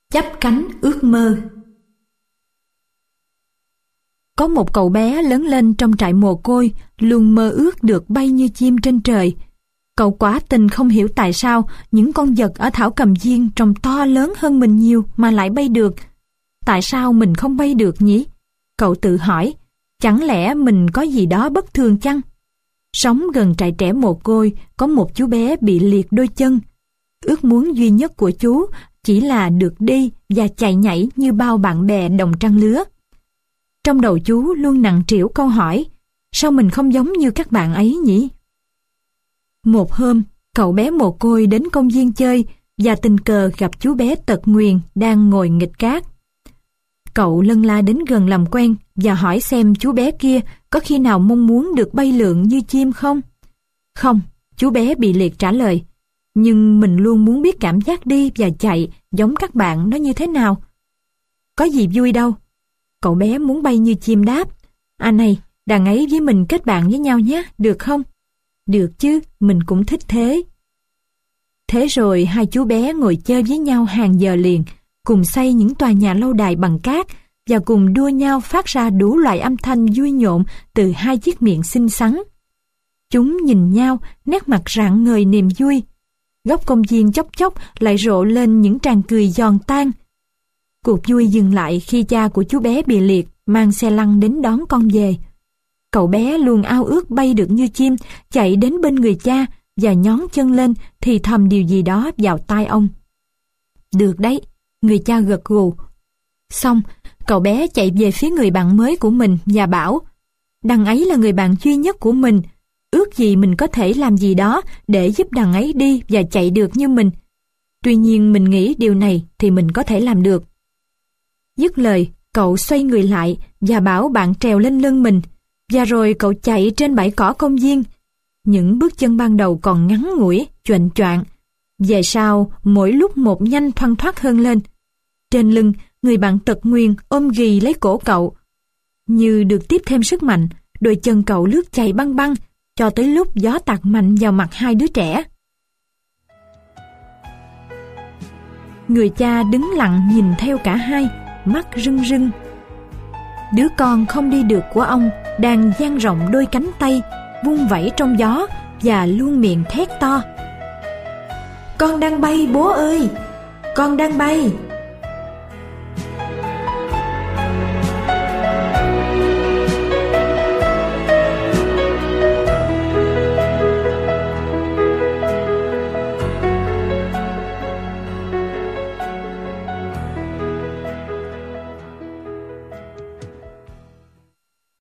Chắp cánh ước mơ. Có một cậu bé lớn lên trong trại mồ côi, luôn mơ ước được bay như chim trên trời. Cậu quả tình không hiểu tại sao những con vật ở thảo cầm viên trông to lớn hơn mình nhiều mà lại bay được. Tại sao mình không bay được nhỉ? Cậu tự hỏi, chẳng lẽ mình có gì đó bất thường chăng? Sống gần trại trẻ mồ côi, có một chú bé bị liệt đôi chân. Ước muốn duy nhất của chú chỉ là được đi và chạy nhảy như bao bạn bè đồng trang lứa. Trong đầu chú luôn nặng trĩu câu hỏi, sao mình không giống như các bạn ấy nhỉ? Một hôm, cậu bé mồ côi đến công viên chơi và tình cờ gặp chú bé tật nguyền đang ngồi nghịch cát. Cậu lân la đến gần làm quen và hỏi xem chú bé kia có khi nào mong muốn được bay lượn như chim không? Không, chú bé bị liệt trả lời. Nhưng mình luôn muốn biết cảm giác đi và chạy giống các bạn nó như thế nào. Có gì vui đâu. Cậu bé muốn bay như chim đáp. À này, đàn ấy với mình kết bạn với nhau nhé, được không? Được chứ, mình cũng thích thế. Thế rồi hai chú bé ngồi chơi với nhau hàng giờ liền, cùng xây những tòa nhà lâu đài bằng cát và cùng đua nhau phát ra đủ loại âm thanh vui nhộn từ hai chiếc miệng xinh xắn. Chúng nhìn nhau, nét mặt rạng ngời niềm vui. Góc công viên chốc chốc lại rộ lên những tràng cười giòn tan. Cuộc vui dừng lại khi cha của chú bé bị liệt mang xe lăn đến đón con về. Cậu bé luôn ao ước bay được như chim, chạy đến bên người cha và nhón chân lên thì thầm điều gì đó vào tai ông. Được đấy, người cha gật gù. Xong, cậu bé chạy về phía người bạn mới của mình và bảo, đằng ấy là người bạn duy nhất của mình, ước gì mình có thể làm gì đó để giúp đằng ấy đi và chạy được như mình. Tuy nhiên mình nghĩ điều này thì mình có thể làm được. Dứt lời, cậu xoay người lại và bảo bạn trèo lên lưng mình, và rồi cậu chạy trên bãi cỏ công viên. Những bước chân ban đầu còn ngắn ngủi, choạng choạng. Về sau, mỗi lúc một nhanh thoăn thoắt hơn lên. Trên lưng, người bạn tật nguyền ôm ghì lấy cổ cậu. Như được tiếp thêm sức mạnh, đôi chân cậu lướt chạy băng băng, cho tới lúc gió tạt mạnh vào mặt hai đứa trẻ. Người cha đứng lặng nhìn theo cả hai, mắt rưng rưng. Đứa con không đi được của ông đang dang rộng đôi cánh tay, vung vẩy trong gió và luôn miệng thét to. Con đang bay bố ơi! Con đang bay!